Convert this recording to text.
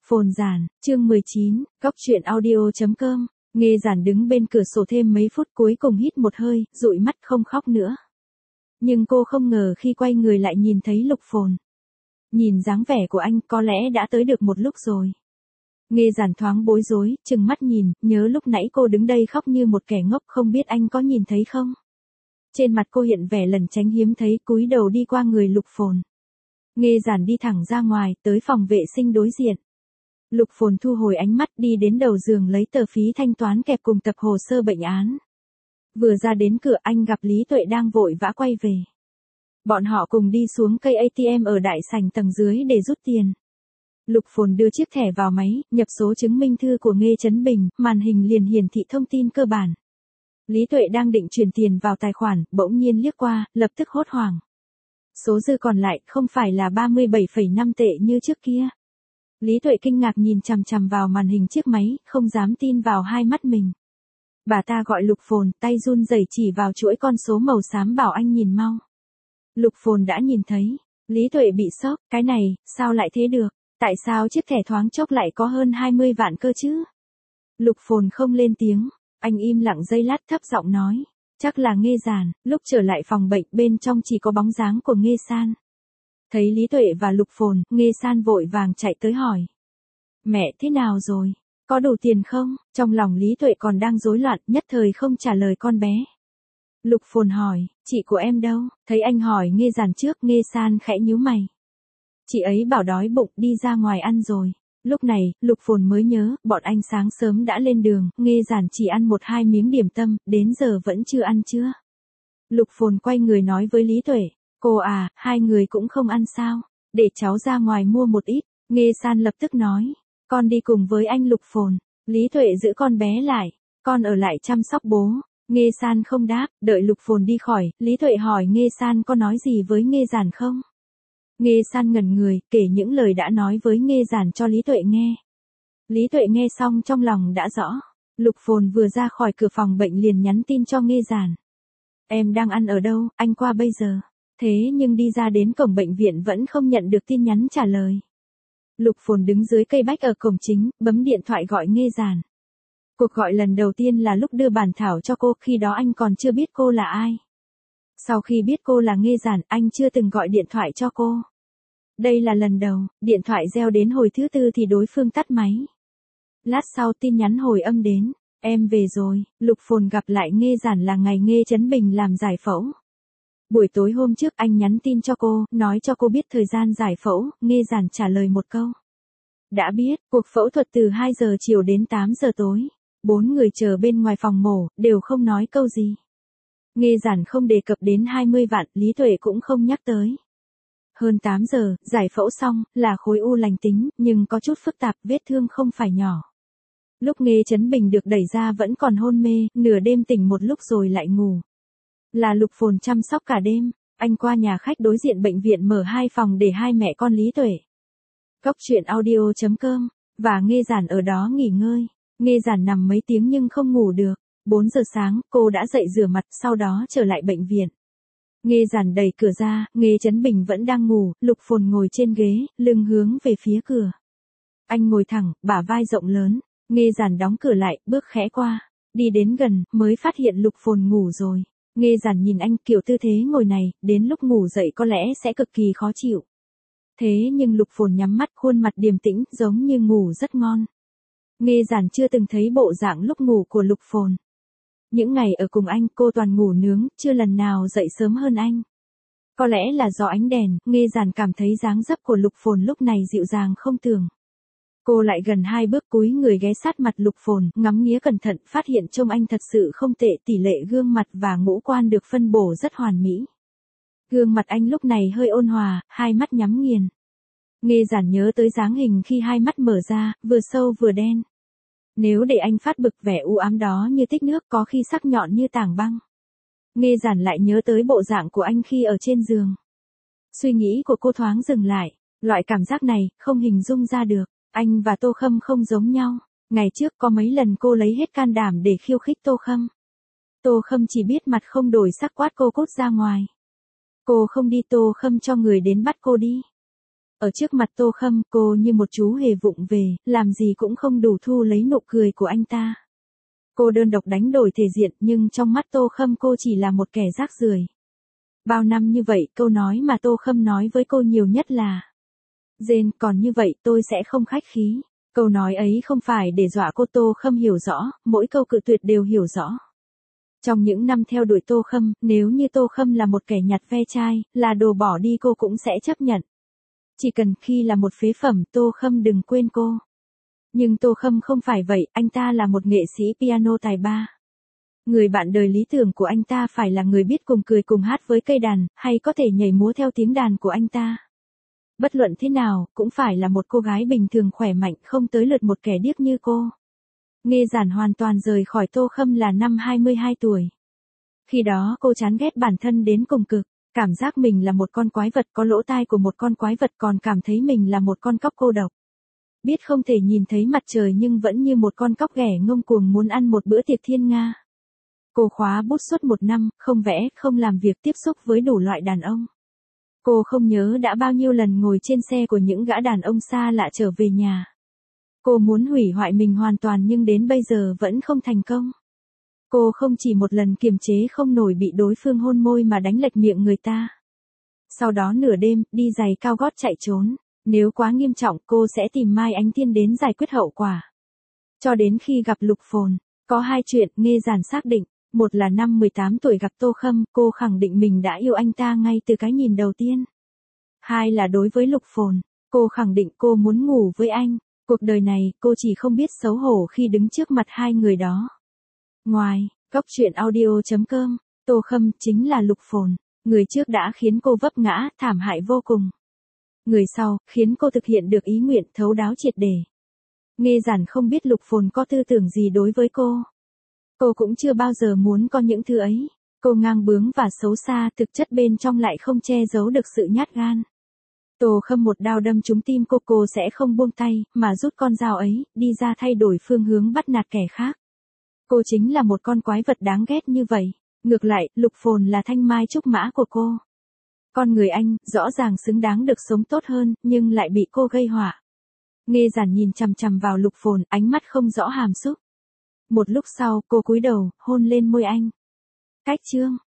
Phồn Giản, chương 19, Góc truyện audio.com. Nghe Giản đứng bên cửa sổ thêm mấy phút cuối cùng hít một hơi, dụi mắt không khóc nữa. Nhưng cô không ngờ khi quay người lại nhìn thấy Lục Phồn. Nhìn dáng vẻ của anh có lẽ đã tới được một lúc rồi. Nghe Giản thoáng bối rối, chừng mắt nhìn, nhớ lúc nãy cô đứng đây khóc như một kẻ ngốc, không biết anh có nhìn thấy không? Trên mặt cô hiện vẻ lẩn tránh hiếm thấy, cúi đầu đi qua người Lục Phồn. Nghe Giản đi thẳng ra ngoài, tới phòng vệ sinh đối diện. Lục Phồn thu hồi ánh mắt đi đến đầu giường lấy tờ phí thanh toán kẹp cùng tập hồ sơ bệnh án. Vừa ra đến cửa anh gặp Lý Tuệ đang vội vã quay về. Bọn họ cùng đi xuống cây ATM ở đại sảnh tầng dưới để rút tiền. Lục Phồn đưa chiếc thẻ vào máy, nhập số chứng minh thư của Nghê Chấn Bình, màn hình liền hiển thị thông tin cơ bản. Lý Tuệ đang định chuyển tiền vào tài khoản, bỗng nhiên liếc qua, lập tức hốt hoảng. Số dư còn lại không phải là 37,5 tệ như trước kia. Lý Tuệ kinh ngạc nhìn chằm chằm vào màn hình chiếc máy, không dám tin vào hai mắt mình. Bà ta gọi Lục Phồn, tay run rẩy chỉ vào chuỗi con số màu xám bảo anh nhìn mau. Lục Phồn đã nhìn thấy. Lý Tuệ bị sốc, cái này, sao lại thế được? Tại sao chiếc thẻ thoáng chốc lại có hơn 20 vạn cơ chứ? Lục Phồn không lên tiếng, anh im lặng giây lát thấp giọng nói. Chắc là Nghê Giản. Lúc trở lại phòng bệnh bên trong chỉ có bóng dáng của Nghê San. Thấy Lý Tuệ và Lục Phồn, Nghê San vội vàng chạy tới hỏi. Mẹ thế nào rồi? Có đủ tiền không? Trong lòng Lý Tuệ còn đang rối loạn, nhất thời không trả lời con bé. Lục Phồn hỏi, chị của em đâu? Thấy anh hỏi Nghê Giản trước, Nghê San khẽ nhíu mày. Chị ấy bảo đói bụng đi ra ngoài ăn rồi. Lúc này, Lục Phồn mới nhớ, bọn anh sáng sớm đã lên đường, Nghê Giản chỉ ăn 1-2 miếng điểm tâm, đến giờ vẫn chưa ăn chưa? Lục Phồn quay người nói với Lý Tuệ, cô à, hai người cũng không ăn sao? Để cháu ra ngoài mua một ít. Nghê San lập tức nói, con đi cùng với anh Lục Phồn. Lý Tuệ giữ con bé lại, con ở lại chăm sóc bố. Nghê San không đáp, đợi Lục Phồn đi khỏi, Lý Tuệ hỏi Nghê San có nói gì với Nghê Giản không? Nghê San ngẩn người, kể những lời đã nói với Nghê Giản cho Lý Tuệ nghe. Lý Tuệ nghe xong trong lòng đã rõ. Lục Phồn vừa ra khỏi cửa phòng bệnh liền nhắn tin cho Nghê Giản. Em đang ăn ở đâu, anh qua bây giờ. Thế nhưng đi ra đến cổng bệnh viện vẫn không nhận được tin nhắn trả lời. Lục Phồn đứng dưới cây bách ở cổng chính, bấm điện thoại gọi Nghê Giản. Cuộc gọi lần đầu tiên là lúc đưa bản thảo cho cô, khi đó anh còn chưa biết cô là ai. Sau khi biết cô là Nghê Giản, anh chưa từng gọi điện thoại cho cô. Đây là lần đầu, điện thoại reo đến hồi thứ tư thì đối phương tắt máy. Lát sau tin nhắn hồi âm đến, em về rồi. Lục Phồn gặp lại Nghê Giản là ngày Nghê Chấn Bình làm giải phẫu. Buổi tối hôm trước anh nhắn tin cho cô, nói cho cô biết thời gian giải phẫu, Nghê Giản trả lời một câu. Đã biết, cuộc phẫu thuật từ 2 giờ chiều đến 8 giờ tối. 4 người chờ bên ngoài phòng mổ, đều không nói câu gì. Nghê Giản không đề cập đến 20 vạn, Lý Tuệ cũng không nhắc tới. Hơn 8 giờ, giải phẫu xong, là khối u lành tính, nhưng có chút phức tạp, vết thương không phải nhỏ. Lúc Nghê Chấn Bình được đẩy ra vẫn còn hôn mê, nửa đêm tỉnh một lúc rồi lại ngủ. Là Lục Phồn chăm sóc cả đêm, anh qua nhà khách đối diện bệnh viện mở 2 phòng để hai mẹ con Lý Tuệ. Góc truyện audio.com, và Nghê Giản ở đó nghỉ ngơi. Nghê Giản nằm mấy tiếng nhưng không ngủ được. 4 giờ sáng, cô đã dậy rửa mặt, sau đó trở lại bệnh viện. Nghê Giản đẩy cửa ra, Nghê Chấn Bình vẫn đang ngủ, Lục Phồn ngồi trên ghế, lưng hướng về phía cửa. Anh ngồi thẳng, bả vai rộng lớn, Nghê Giản đóng cửa lại, bước khẽ qua, đi đến gần, mới phát hiện Lục Phồn ngủ rồi. Nghê Giản nhìn anh, kiểu tư thế ngồi này, đến lúc ngủ dậy có lẽ sẽ cực kỳ khó chịu. Thế nhưng Lục Phồn nhắm mắt, khuôn mặt điềm tĩnh, giống như ngủ rất ngon. Nghê Giản chưa từng thấy bộ dạng lúc ngủ của Lục Phồn. Những ngày ở cùng anh, cô toàn ngủ nướng, chưa lần nào dậy sớm hơn anh. Có lẽ là do ánh đèn, Nghê Giản cảm thấy dáng dấp của Lục Phồn lúc này dịu dàng không tưởng. Cô lại gần 2 bước cúi người ghé sát mặt Lục Phồn, ngắm nghía cẩn thận, phát hiện trông anh thật sự không tệ, tỷ lệ gương mặt và ngũ quan được phân bổ rất hoàn mỹ. Gương mặt anh lúc này hơi ôn hòa, hai mắt nhắm nghiền. Nghê Giản nhớ tới dáng hình khi hai mắt mở ra, vừa sâu vừa đen. Nếu để anh phát bực, vẻ u ám đó như tích nước, có khi sắc nhọn như tảng băng. Nghê Giản lại nhớ tới bộ dạng của anh khi ở trên giường. Suy nghĩ của cô thoáng dừng lại, loại cảm giác này, không hình dung ra được. Anh và Tô Khâm không giống nhau. Ngày trước có mấy lần cô lấy hết can đảm để khiêu khích Tô Khâm. Tô Khâm chỉ biết mặt không đổi sắc quát cô cút ra ngoài. Cô không đi, Tô Khâm cho người đến bắt cô đi. Ở trước mặt Tô Khâm, cô như một chú hề vụng về, làm gì cũng không đủ thu lấy nụ cười của anh ta. Cô đơn độc đánh đổi thể diện, nhưng trong mắt Tô Khâm cô chỉ là một kẻ rác rưởi. Bao năm như vậy, câu nói mà Tô Khâm nói với cô nhiều nhất là: Jane, còn như vậy tôi sẽ không khách khí. Câu nói ấy không phải để dọa cô, Tô Khâm hiểu rõ, mỗi câu cự tuyệt đều hiểu rõ. Trong những năm theo đuổi Tô Khâm, nếu như Tô Khâm là một kẻ nhặt ve chai, là đồ bỏ đi cô cũng sẽ chấp nhận. Chỉ cần khi là một phế phẩm, Tô Khâm đừng quên cô. Nhưng Tô Khâm không phải vậy, anh ta là một nghệ sĩ piano tài ba. Người bạn đời lý tưởng của anh ta phải là người biết cùng cười cùng hát với cây đàn, hay có thể nhảy múa theo tiếng đàn của anh ta. Bất luận thế nào, cũng phải là một cô gái bình thường khỏe mạnh, không tới lượt một kẻ điếc như cô. Nghe Giản hoàn toàn rời khỏi Tô Khâm là năm 22 tuổi. Khi đó cô chán ghét bản thân đến cùng cực, cảm giác mình là một con quái vật có lỗ tai của một con quái vật, còn cảm thấy mình là một con cóc cô độc. Biết không thể nhìn thấy mặt trời nhưng vẫn như một con cóc ghẻ ngông cuồng muốn ăn một bữa tiệc thiên nga. Cô khóa bút suốt 1 năm, không vẽ, không làm việc, tiếp xúc với đủ loại đàn ông. Cô không nhớ đã bao nhiêu lần ngồi trên xe của những gã đàn ông xa lạ trở về nhà. Cô muốn hủy hoại mình hoàn toàn nhưng đến bây giờ vẫn không thành công. Cô không chỉ một lần kiềm chế không nổi bị đối phương hôn môi mà đánh lệch miệng người ta. Sau đó nửa đêm, đi giày cao gót chạy trốn. Nếu quá nghiêm trọng cô sẽ tìm Mai Ánh Tiên đến giải quyết hậu quả. Cho đến khi gặp Lục Phồn, có 2 chuyện Nghe Giản xác định. Một là năm 18 tuổi gặp Tô Khâm, cô khẳng định mình đã yêu anh ta ngay từ cái nhìn đầu tiên. 2 là đối với Lục Phồn, cô khẳng định cô muốn ngủ với anh. Cuộc đời này, cô chỉ không biết xấu hổ khi đứng trước mặt hai người đó. Ngoài, góc truyện audio.com, Tô Khâm chính là Lục Phồn. Người trước đã khiến cô vấp ngã, thảm hại vô cùng. Người sau, khiến cô thực hiện được ý nguyện thấu đáo triệt để. Nghe Giản không biết Lục Phồn có tư tưởng gì đối với cô. Cô cũng chưa bao giờ muốn có những thứ ấy. Cô ngang bướng và xấu xa, thực chất bên trong lại không che giấu được sự nhát gan. Tô Khâm một đao đâm trúng tim cô sẽ không buông tay, mà rút con dao ấy, đi ra thay đổi phương hướng bắt nạt kẻ khác. Cô chính là một con quái vật đáng ghét như vậy. Ngược lại, Lục Phồn là thanh mai trúc mã của cô. Con người anh, rõ ràng xứng đáng được sống tốt hơn, nhưng lại bị cô gây họa. Nghe Giản nhìn chằm chằm vào Lục Phồn, ánh mắt không rõ hàm xúc. Một lúc sau, cô cúi đầu, hôn lên môi anh. Cách chương